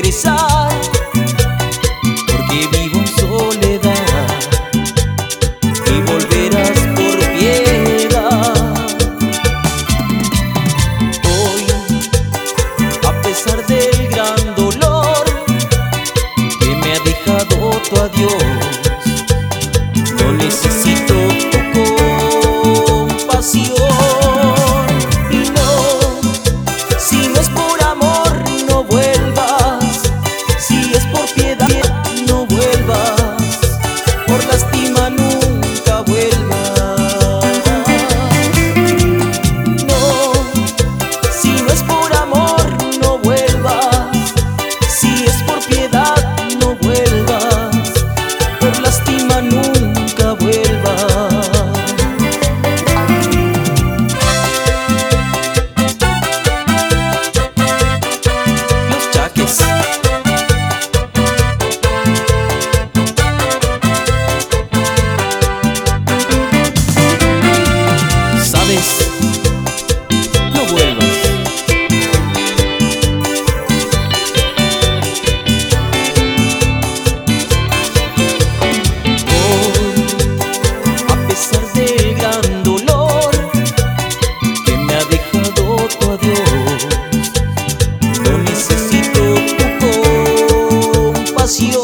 regresar, porque vivo en soledad, y volverás por piedad. Hoy, a pesar del gran dolor que me ha dejado tu adiós, no necesito tu compasión. Y no, si no es por amor, no vuelvas. Si es por piedad, no vuelvas. Por lástima, nunca vuelvas. No, si no es por amor, no vuelvas. Si es por piedad, no vuelvas. Por lástima, nunca vuelvas. Los Chaques. ¿Sabes? No vuelvas. A pesar del gran dolor que me ha dejado tu adiós, no necesito tu compasión.